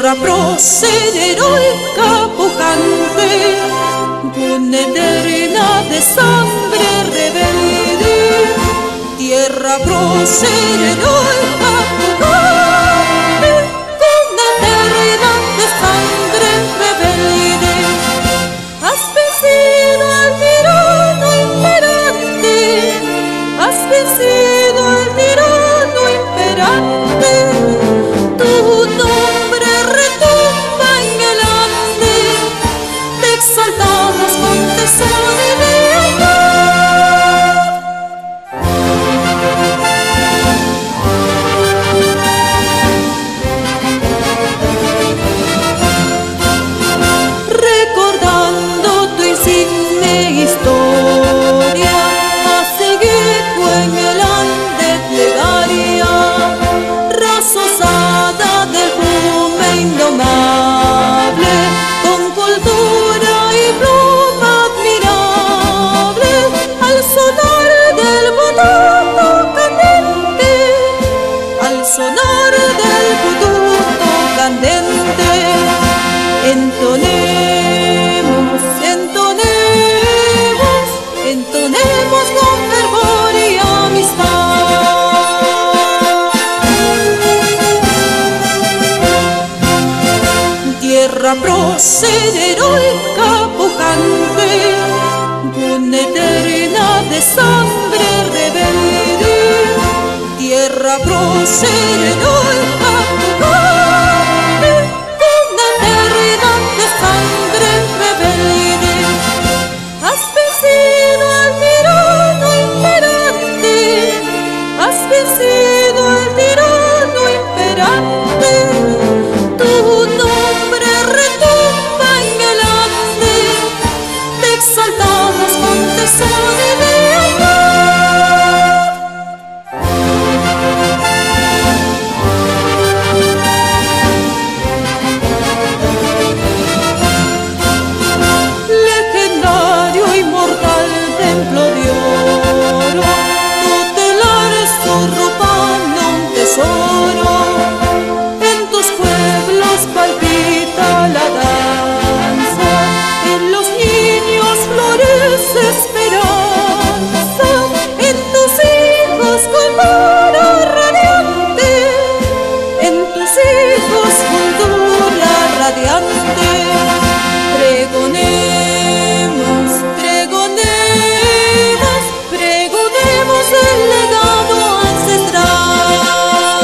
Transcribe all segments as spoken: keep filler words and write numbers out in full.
Tierra prócer heroica pujante, cuna eterna de sangre rebelde. Tierra prócer heroica pujante, cuna eterna de sangre rebelde. Has vencido al tirano imperante, has vencido al tirano imperante. Tu nombre retumba en el ande, te exaltamos con tesoro de lealtad. Recordando tu insigne historia, a seguir en el ande plegaria, raza osada del plume indomable, con cultura y pluma admirable, al sonar del bututo candente, al sonar del bututo candente, entonemos, entonemos, entonemos con fervor y amistad. Tierra prócer heroica pujante, cuna eterna de sangre rebelde. Tierra prócer heroica pujante, cuna eterna de sangre rebelde. Has vencido al tirano imperante, has vencido al tirano imperante. Tu nombre retumba en el ande, te exaltamos con tesoro de lealtad. Legendario inmortal templo de oro, tutelar surrupando un tesoro. En tus pueblos palpita la danza, en los niños florece esperanza, en tus hijos cultura radiante, en tus hijos cultura radiante. Pregonemos, pregonemos, pregonemos el legado ancestral.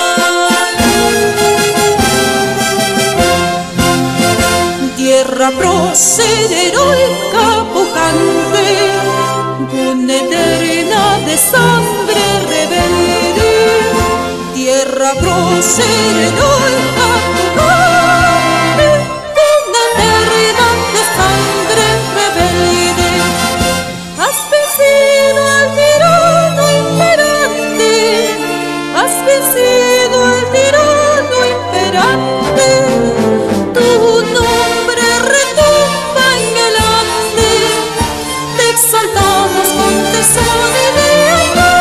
Tierra prócer heroica pujante, cuna eterna de sangre rebelde. Tierra prócer heroica pujante, cuna eterna de sangre rebelde. Has vencido al tirano imperante, has vencido al tirano imperante. Tu nombre retumba en el ande, te exaltamos con tesoro de lealtad.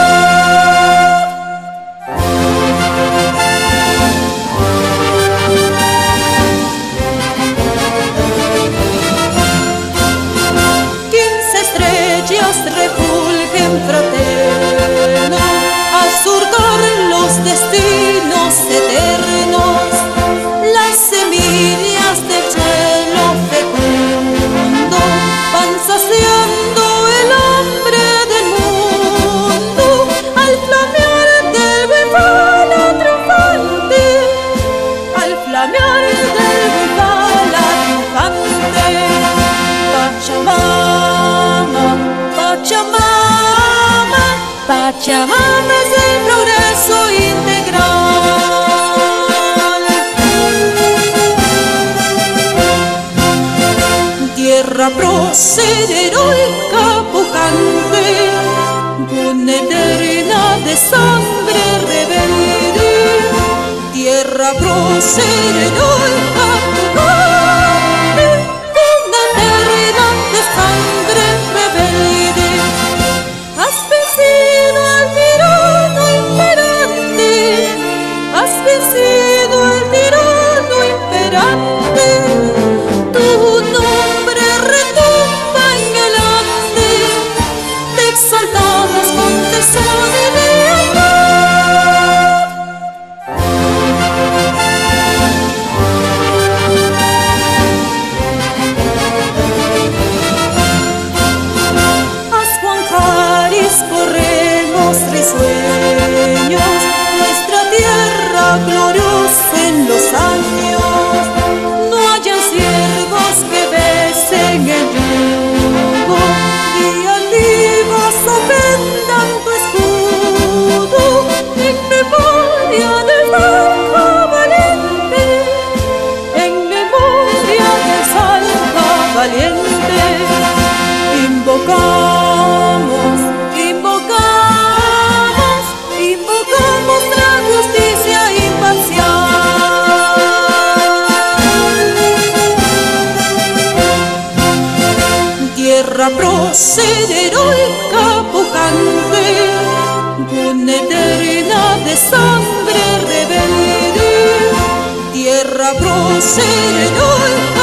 Quince estrellas refulgen fraterno, a surcar los destinos eternos. Las semillas del cielo fecundo van saciando el hambre del mundo, al flamear del befala triunfante, al flamear del befala triunfante. Pachamama, Pachamama, Pachamama es el progreso integral. Tierra prócer heroica pujante, cuna eterna de sangre rebelde. Tierra prócer heroica pujante, cuna eterna de sangre rebelde. Has vencido al tirano imperante, has vencido al tirano imperante. invocamos, invocamos, invocamos la justicia imparcial. Tierra prócer heroica pujante, cuna eterna de sangre rebelde. Tierra prócer heroica